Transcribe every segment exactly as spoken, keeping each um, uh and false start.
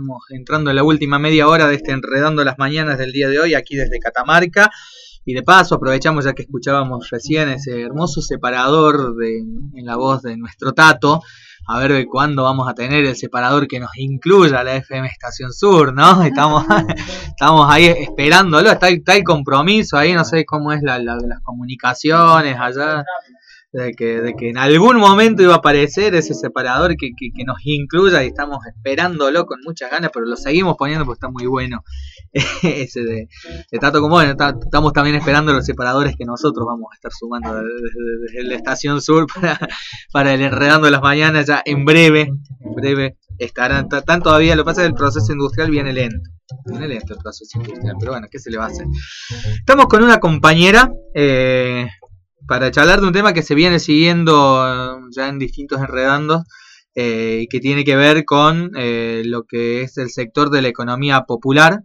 estamos entrando en la última media hora de este Enredando las Mañanas del día de hoy, aquí desde Catamarca. Y de paso aprovechamos, ya que escuchábamos recién ese hermoso separador de, en la voz de nuestro Tato, a ver de cuándo vamos a tener el separador que nos incluya la F M Estación Sur, ¿no? Estamos, estamos ahí esperándolo, está, está el compromiso ahí, no sé cómo es la, la, las comunicaciones allá, de que, de que en algún momento iba a aparecer ese separador que, que, que nos incluya, y estamos esperándolo con muchas ganas, pero lo seguimos poniendo porque está muy bueno ese de, de Tato. Como bueno, ta, estamos también esperando los separadores que nosotros vamos a estar sumando desde, desde, desde la Estación Sur para, para el Enredando las Mañanas. Ya en breve, en breve estarán, están todavía, lo que pasa es que el proceso industrial viene lento, viene lento el proceso industrial, pero bueno, ¿qué se le va a hacer? Estamos con una compañera eh, para charlar de un tema que se viene siguiendo ya en distintos enredandos, eh, que tiene que ver con eh, lo que es el sector de la economía popular,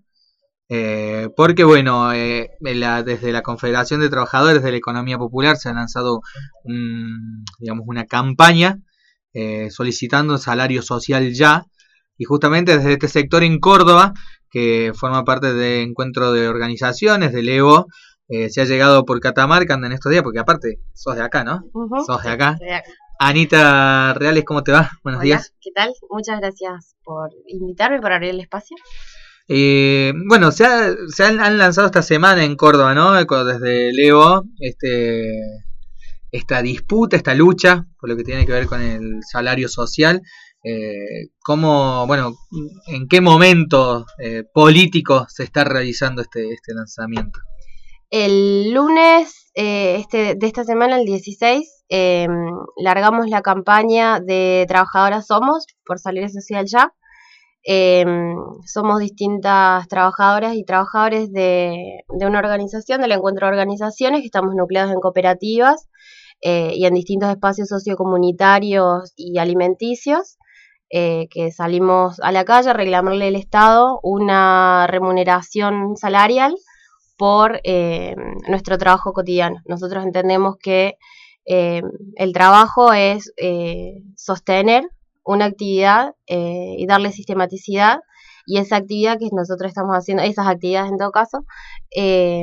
eh, porque bueno, eh, la, desde la Confederación de Trabajadores de la Economía Popular se ha lanzado un, digamos, una campaña eh, solicitando salario social ya, y justamente desde este sector en Córdoba, que forma parte del encuentro de organizaciones del E O, Eh, se ha llegado por Catamarca, andan estos días, porque aparte sos de acá, ¿no? Uh-huh. Sos de acá. De acá. Anita Reales, ¿cómo te va? Buenos Hola, días. ¿qué tal? Muchas gracias por invitarme, por abrir el espacio. Eh, bueno, se, ha, se han, han lanzado esta semana en Córdoba, ¿no? Desde el E O, este, esta disputa, esta lucha, por lo que tiene que ver con el salario social. Eh, ¿Cómo, bueno, en qué momento eh, político se está realizando este, este lanzamiento? El lunes eh, este, de esta semana, el dieciséis, eh, largamos la campaña de Trabajadoras Somos por Salario Social Ya. Eh, somos distintas trabajadoras y trabajadores de, de una organización, del encuentro de organizaciones, que estamos nucleados en cooperativas eh, y en distintos espacios sociocomunitarios y alimenticios, eh, que salimos a la calle a reclamarle al Estado una remuneración salarial por eh, nuestro trabajo cotidiano. Nosotros entendemos que eh, el trabajo es eh, sostener una actividad eh, y darle sistematicidad, y esa actividad que nosotros estamos haciendo, esas actividades en todo caso, eh,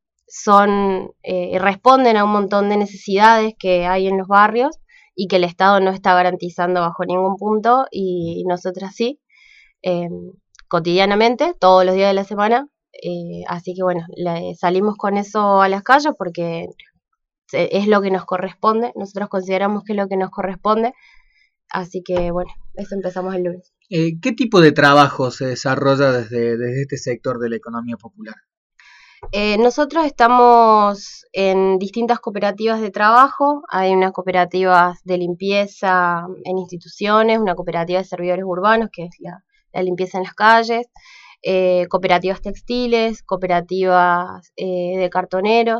son eh, responden a un montón de necesidades que hay en los barrios y que el Estado no está garantizando bajo ningún punto, y nosotras sí, eh, cotidianamente, todos los días de la semana. Eh, así que bueno, le, salimos con eso a las calles porque es lo que nos corresponde, nosotros consideramos que es lo que nos corresponde, así que bueno, eso empezamos el lunes. Eh, ¿Qué tipo de trabajo se desarrolla desde, desde este sector de la economía popular? Eh, nosotros estamos en distintas cooperativas de trabajo, hay unas cooperativas de limpieza en instituciones, una cooperativa de servidores urbanos, que es la, la limpieza en las calles, Eh, cooperativas textiles, cooperativas eh, de cartoneros,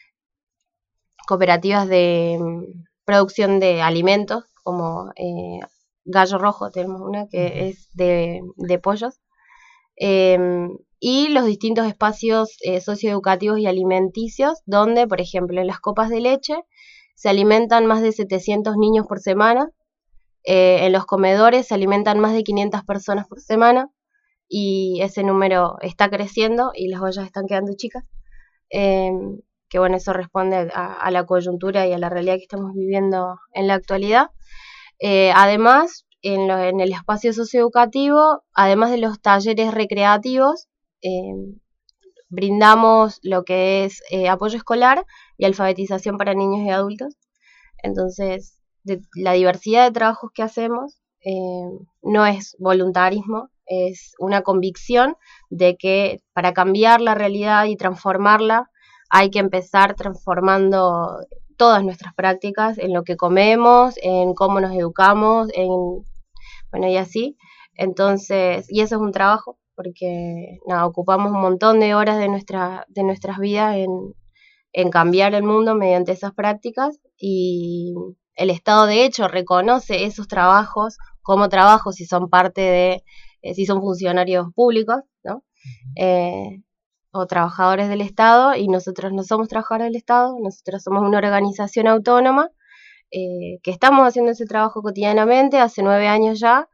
cooperativas de um, producción de alimentos, como eh, Gallo Rojo, tenemos una que es de, de pollos, eh, y los distintos espacios eh, socioeducativos y alimenticios, donde, por ejemplo, en las copas de leche se alimentan más de setecientos niños por semana, eh, en los comedores se alimentan más de quinientas personas por semana, y ese número está creciendo y las ollas están quedando chicas, eh, que bueno, eso responde a, a la coyuntura y a la realidad que estamos viviendo en la actualidad. Eh, además, en, lo, en el espacio socioeducativo, además de los talleres recreativos, eh, brindamos lo que es eh, apoyo escolar y alfabetización para niños y adultos. Entonces, de, la diversidad de trabajos que hacemos eh, no es voluntarismo, es una convicción de que para cambiar la realidad y transformarla hay que empezar transformando todas nuestras prácticas, en lo que comemos, en cómo nos educamos, en bueno, y así. Entonces, y eso es un trabajo, porque nada, ocupamos un montón de horas de nuestra, de nuestras vidas en, en cambiar el mundo mediante esas prácticas, y el Estado de hecho reconoce esos trabajos como trabajos si son parte de si son funcionarios públicos, ¿no? Eh, o trabajadores del Estado, y nosotros no somos trabajadores del Estado, nosotros somos una organización autónoma eh, que estamos haciendo ese trabajo cotidianamente hace nueve años ya,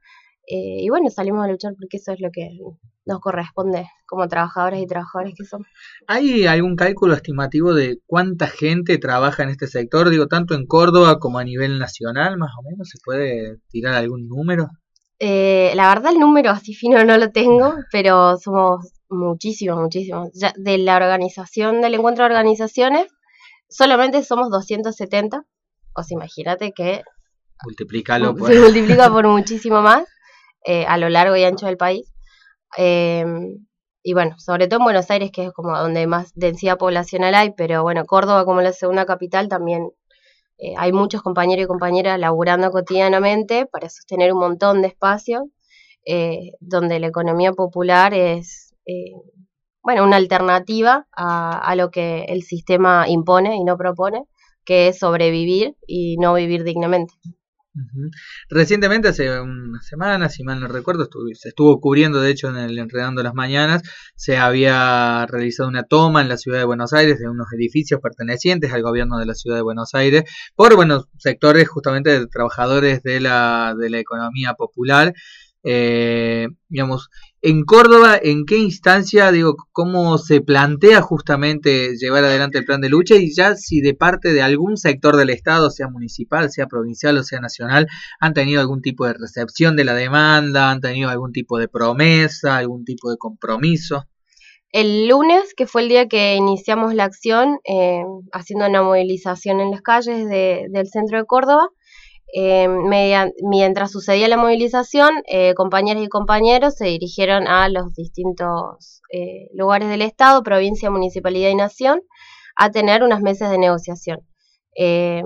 Eh, y bueno, salimos a luchar porque eso es lo que nos corresponde como trabajadoras y trabajadores que somos. ¿Hay algún cálculo estimativo de cuánta gente trabaja en este sector? Digo, tanto en Córdoba como a nivel nacional, más o menos, ¿se puede tirar algún número? Eh, la verdad el número así fino no lo tengo, pero somos muchísimos, muchísimos. Ya de la organización, del encuentro de organizaciones, solamente somos doscientos setenta. O sea, imagínate que Multiplícalo por... se multiplica por muchísimo más eh, a lo largo y ancho del país. Eh, y bueno, sobre todo en Buenos Aires, que es como donde más densidad poblacional hay, pero bueno, Córdoba como la segunda capital también eh, hay muchos compañeros y compañeras laburando cotidianamente para sostener un montón de espacios, eh, donde la economía popular es, eh, bueno, una alternativa a, a lo que el sistema impone y no propone, que es sobrevivir y no vivir dignamente. Uh-huh. Recientemente, hace unas semanas, si mal no recuerdo, estuvo, se estuvo cubriendo, de hecho, en el Enredando las Mañanas, se había realizado una toma en la ciudad de Buenos Aires de unos edificios pertenecientes al gobierno de la ciudad de Buenos Aires por, bueno, sectores justamente de trabajadores de la, de la economía popular. Eh, digamos, en Córdoba, ¿en qué instancia, digo, cómo se plantea justamente llevar adelante el plan de lucha y ya si de parte de algún sector del Estado, sea municipal, sea provincial o sea nacional, han tenido algún tipo de recepción de la demanda, han tenido algún tipo de promesa, algún tipo de compromiso? El lunes, que fue el día que iniciamos la acción, eh, haciendo una movilización en las calles de, del centro de Córdoba, Eh, media, mientras sucedía la movilización, eh, compañeras y compañeros se dirigieron a los distintos eh, lugares del Estado, provincia, municipalidad y nación, a tener unas mesas de negociación. Eh,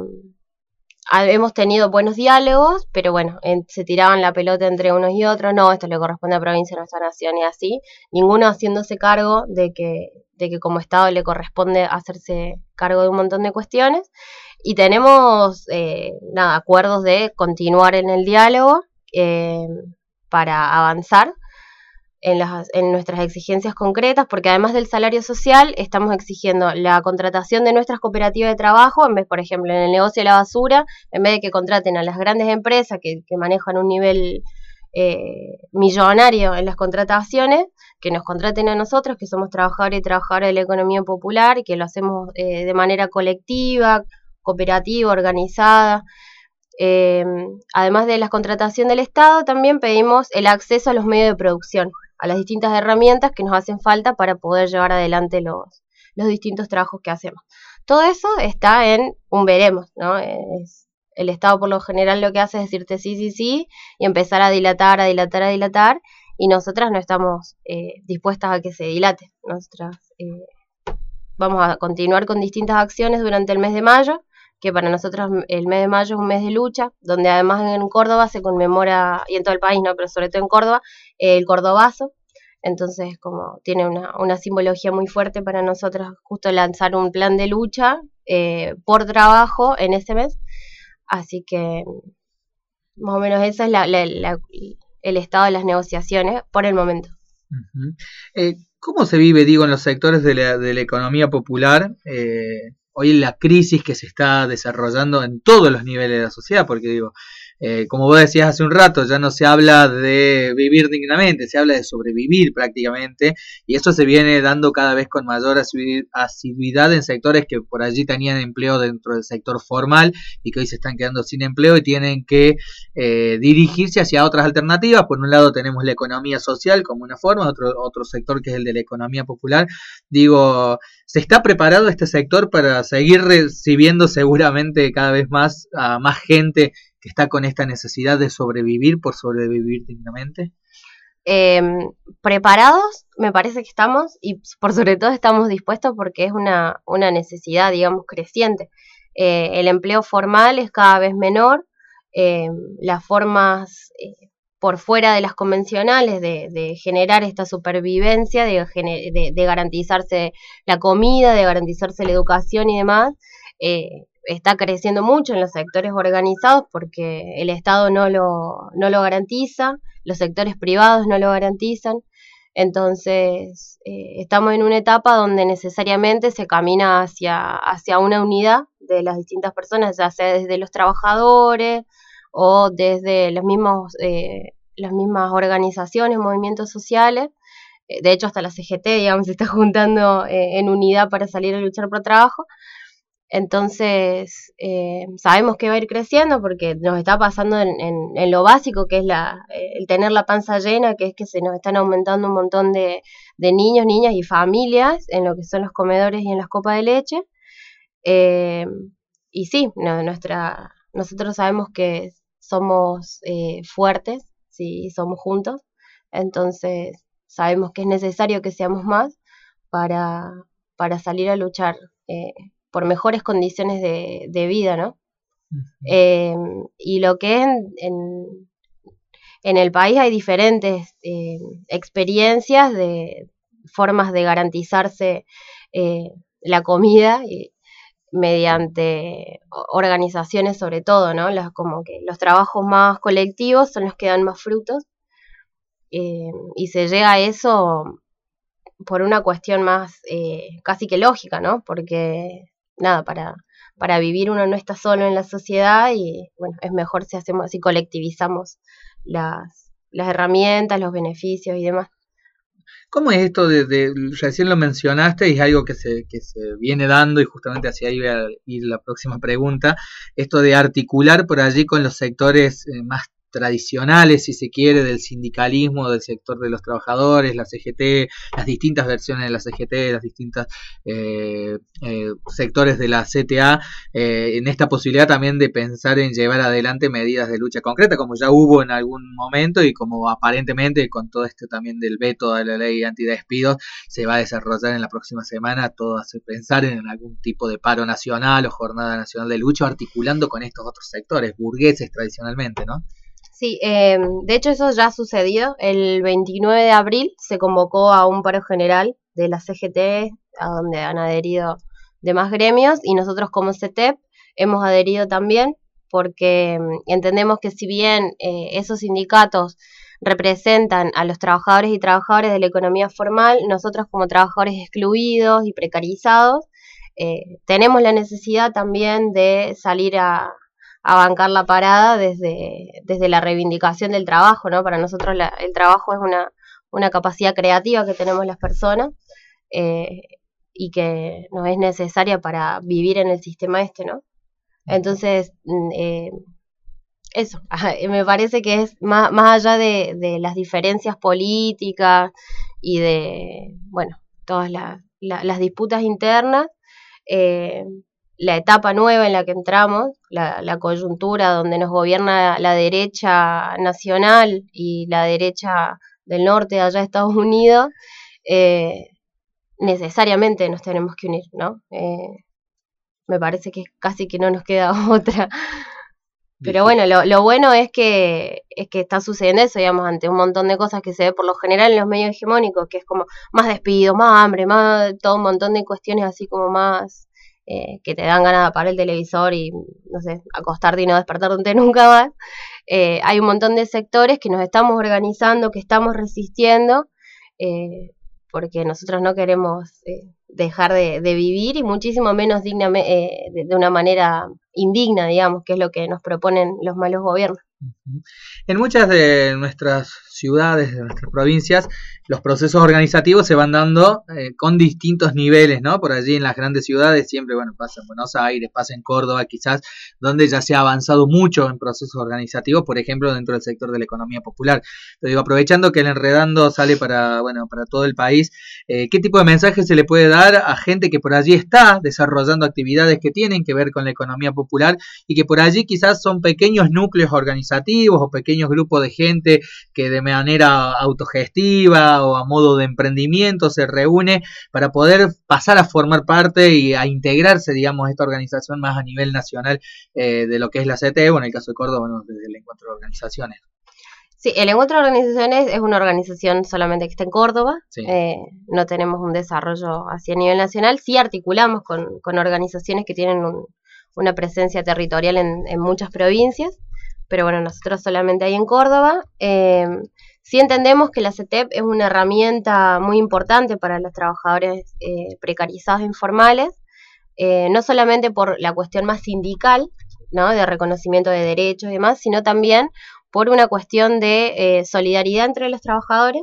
hemos tenido buenos diálogos, pero bueno, en, se tiraban la pelota entre unos y otros, no, esto le corresponde a provincia, a nuestra nación y así, ninguno haciéndose cargo de que, de que como Estado le corresponde hacerse cargo de un montón de cuestiones. Y tenemos eh, nada, acuerdos de continuar en el diálogo eh, para avanzar en, las, en nuestras exigencias concretas, porque además del salario social, estamos exigiendo la contratación de nuestras cooperativas de trabajo, en vez, por ejemplo, en el negocio de la basura, en vez de que contraten a las grandes empresas que, que manejan un nivel eh, millonario en las contrataciones, que nos contraten a nosotros, que somos trabajadores y trabajadoras de la economía popular, y que lo hacemos eh, de manera colectiva, cooperativa, organizada. Eh, además de la contratación del Estado, también pedimos el acceso a los medios de producción, a las distintas herramientas que nos hacen falta para poder llevar adelante los, los distintos trabajos que hacemos. Todo eso está en un veremos, ¿no? Es, el Estado por lo general lo que hace es decirte sí, sí, sí, y empezar a dilatar, a dilatar, a dilatar, y nosotras no estamos eh, dispuestas a que se dilate. Nosotras eh, vamos a continuar con distintas acciones durante el mes de mayo, que para nosotros el mes de mayo es un mes de lucha, donde además en Córdoba se conmemora, y en todo el país, no, pero sobre todo en Córdoba, el Cordobazo. Entonces, como tiene una, una simbología muy fuerte para nosotros justo lanzar un plan de lucha eh, por trabajo en ese mes. Así que más o menos ese es la, la, la, el estado de las negociaciones por el momento. Uh-huh. Eh, ¿Cómo se vive, digo, en los sectores de la, de la economía popular eh, hoy en la crisis que se está desarrollando en todos los niveles de la sociedad? Porque digo, eh, como vos decías hace un rato, ya no se habla de vivir dignamente, se habla de sobrevivir prácticamente, y eso se viene dando cada vez con mayor asiduidad en sectores que por allí tenían empleo dentro del sector formal y que hoy se están quedando sin empleo y tienen que eh, dirigirse hacia otras alternativas. Por un lado tenemos la economía social como una forma, otro, otro sector que es el de la economía popular. Digo, ¿se está preparado este sector para seguir recibiendo seguramente cada vez más a más gente que está con esta necesidad de sobrevivir por sobrevivir dignamente? Eh, preparados, me parece que estamos, y por sobre todo estamos dispuestos porque es una, una necesidad, digamos, creciente. Eh, el empleo formal es cada vez menor, eh, las formas eh, por fuera de las convencionales de, de generar esta supervivencia, de, de, de garantizarse la comida, de garantizarse la educación y demás, eh, está creciendo mucho en los sectores organizados porque el Estado no lo, no lo garantiza, los sectores privados no lo garantizan. Entonces eh, estamos en una etapa donde necesariamente se camina hacia, hacia una unidad de las distintas personas, ya sea desde los trabajadores o desde los mismos eh, las mismas organizaciones, movimientos sociales. De hecho, hasta la C G T, digamos, se está juntando eh, en unidad para salir a luchar por trabajo. Entonces, eh, sabemos que va a ir creciendo porque nos está pasando en, en, en lo básico, que es la, el tener la panza llena, que es que se nos están aumentando un montón de, de niños, niñas y familias en lo que son los comedores y en las copas de leche. Eh, y sí, no, nuestra, nosotros sabemos que somos eh, fuertes si somos juntos, entonces sabemos que es necesario que seamos más para, para salir a luchar eh, por mejores condiciones de, de vida, ¿no? Uh-huh. Eh, y lo que es en, en, en el país hay diferentes eh, experiencias de formas de garantizarse eh, la comida y, mediante organizaciones sobre todo, ¿no? Las, como que los trabajos más colectivos son los que dan más frutos eh, y se llega a eso por una cuestión más eh, casi que lógica, ¿no? Porque nada, para, para vivir uno no está solo en la sociedad y bueno, es mejor si hacemos, si colectivizamos las, las herramientas, los beneficios y demás. ¿Cómo es esto de, de, recién lo mencionaste y es algo que se, que se viene dando y justamente hacia ahí va a ir la próxima pregunta, esto de articular por allí con los sectores eh, más tradicionales, si se quiere, del sindicalismo, del sector de los trabajadores, la C G T, las distintas versiones de la C G T, las distintas eh, eh, sectores de la C T A, eh, en esta posibilidad también de pensar en llevar adelante medidas de lucha concreta, como ya hubo en algún momento y como aparentemente con todo esto también del veto de la ley antidespidos se va a desarrollar en la próxima semana, todo hace pensar en algún tipo de paro nacional o jornada nacional de lucha, articulando con estos otros sectores burgueses tradicionalmente, ¿no? Sí, eh, de hecho eso ya ha sucedido. El veintinueve de abril se convocó a un paro general de la C G T, a donde han adherido demás gremios, y nosotros como C E T E P hemos adherido también, porque entendemos que si bien eh, esos sindicatos representan a los trabajadores y trabajadoras de la economía formal, nosotros como trabajadores excluidos y precarizados, eh, tenemos la necesidad también de salir a... a bancar la parada desde, desde la reivindicación del trabajo, ¿no? Para nosotros la, el trabajo es una, una capacidad creativa que tenemos las personas eh, y que nos es necesaria para vivir en el sistema este, ¿no? Entonces, eh, eso, me parece que es más, más allá de, de las diferencias políticas y de, bueno, todas la, la, las disputas internas, eh, la etapa nueva en la que entramos, la, la coyuntura donde nos gobierna la derecha nacional y la derecha del norte, allá de Estados Unidos, eh, necesariamente nos tenemos que unir, ¿no? Eh, me parece que casi que no nos queda otra. Pero bueno, lo, lo bueno es que es que está sucediendo eso, digamos, ante un montón de cosas que se ve por lo general en los medios hegemónicos, que es como más despido, más hambre, más todo un montón de cuestiones así como más... Eh, que te dan ganas de apagar el televisor y, no sé, acostarte y no despertarte nunca más. Eh, hay un montón de sectores que nos estamos organizando, que estamos resistiendo, eh, porque nosotros no queremos eh, dejar de, de vivir y muchísimo menos digna, eh, de, de una manera indigna, digamos, que es lo que nos proponen los malos gobiernos. En muchas de nuestras ciudades, de nuestras provincias, los procesos organizativos se van dando eh, con distintos niveles, ¿no? Por allí en las grandes ciudades siempre, bueno, pasa en Buenos Aires, pasa en Córdoba quizás, donde ya se ha avanzado mucho en procesos organizativos, por ejemplo, dentro del sector de la economía popular. Pero digo, aprovechando que el Enredando sale para, bueno, para todo el país, eh, ¿qué tipo de mensaje se le puede dar a gente que por allí está desarrollando actividades que tienen que ver con la economía popular y que por allí quizás son pequeños núcleos organizativos o pequeños grupos de gente que de manera autogestiva o a modo de emprendimiento se reúne para poder pasar a formar parte y a integrarse, digamos, a esta organización más a nivel nacional eh, de lo que es la C T E, o en el caso de Córdoba, bueno, desde el Encuentro de Organizaciones? Sí, el Encuentro de Organizaciones es una organización solamente que está en Córdoba, sí. eh, no tenemos un desarrollo hacia nivel nacional, sí articulamos con, con organizaciones que tienen un, una presencia territorial en, en muchas provincias, pero bueno, nosotros solamente hay en Córdoba. Eh, sí entendemos que la C T E P es una herramienta muy importante para los trabajadores eh, precarizados e informales, eh, no solamente por la cuestión más sindical, ¿no? De reconocimiento de derechos y demás, sino también por una cuestión de eh, solidaridad entre los trabajadores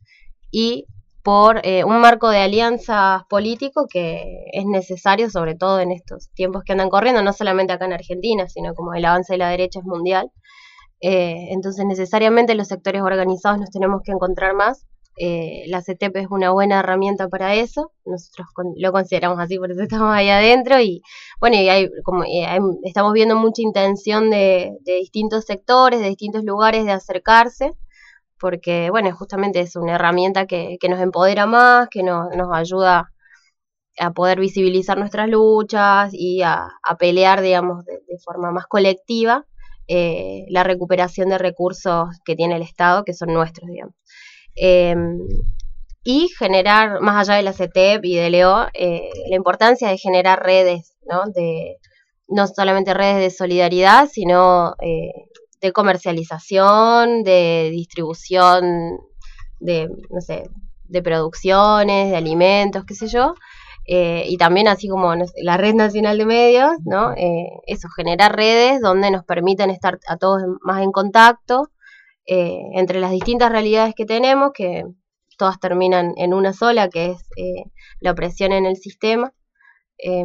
y por eh, un marco de alianzas político que es necesario, sobre todo en estos tiempos que andan corriendo, no solamente acá en Argentina, sino como el avance de la derecha es mundial. Eh, entonces necesariamente los sectores organizados nos tenemos que encontrar más. Eh, la C E T E P es una buena herramienta para eso, nosotros con, lo consideramos así, por eso estamos ahí adentro, y bueno, y hay, como, y hay, estamos viendo mucha intención de, de distintos sectores, de distintos lugares de acercarse, porque bueno, justamente es una herramienta que, que nos empodera más, que nos, nos ayuda a poder visibilizar nuestras luchas y a, a pelear, digamos, de, de forma más colectiva eh, la recuperación de recursos que tiene el Estado, que son nuestros, digamos. Eh, y generar, más allá de la C E T E P y de Leo, eh, la importancia de generar redes, ¿no? De, no solamente redes de solidaridad, sino eh, de comercialización, de distribución, de, no sé, de producciones, de alimentos, qué sé yo, eh, y también así como no sé, la Red Nacional de Medios, ¿no? Eh, eso, generar redes donde nos permitan estar a todos más en contacto, Eh, entre las distintas realidades que tenemos, que todas terminan en una sola, que es eh, la opresión en el sistema. Eh,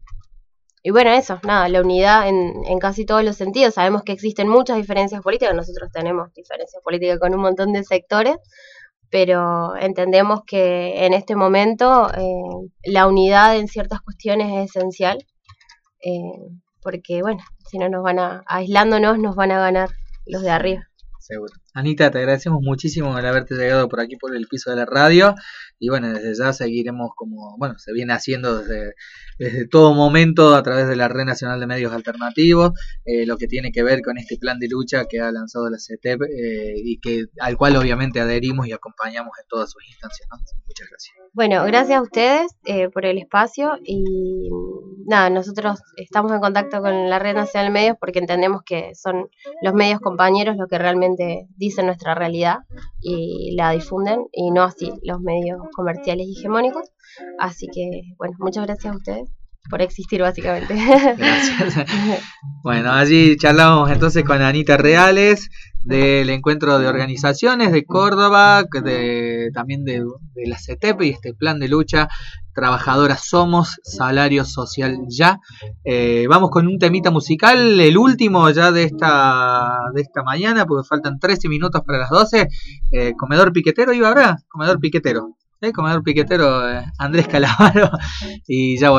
y bueno, eso, nada, la unidad en, en casi todos los sentidos. Sabemos que existen muchas diferencias políticas, nosotros tenemos diferencias políticas con un montón de sectores, pero entendemos que en este momento eh, la unidad en ciertas cuestiones es esencial, eh, porque bueno, si no nos van a, aislándonos nos van a ganar los de arriba. Seguro. Anita, te agradecemos muchísimo el haberte llegado por aquí por el piso de la radio, y bueno, desde ya seguiremos como, bueno, se viene haciendo desde, desde todo momento a través de la Red Nacional de Medios Alternativos, eh, lo que tiene que ver con este plan de lucha que ha lanzado la C E T E P eh, y que al cual obviamente adherimos y acompañamos en todas sus instancias, ¿no? Muchas gracias. Bueno, gracias a ustedes eh, por el espacio, y nada, nosotros estamos en contacto con la Red Nacional de Medios porque entendemos que son los medios compañeros los que realmente dicen nuestra realidad y la difunden, y no así los medios comerciales y hegemónicos. Así que, bueno, muchas gracias a ustedes por existir, básicamente. Gracias. Bueno, allí charlamos entonces con Anita Reales del encuentro de organizaciones de Córdoba, de, también de, de la C E T E P y este plan de lucha Trabajadoras Somos, Salario Social Ya. Eh, vamos con un temita musical, el último ya de esta de esta mañana, porque faltan trece minutos para las doce. Eh, Comedor Piquetero, iba ahora, Comedor Piquetero, ¿eh? Comedor Piquetero, eh, Andrés Calamaro, y ya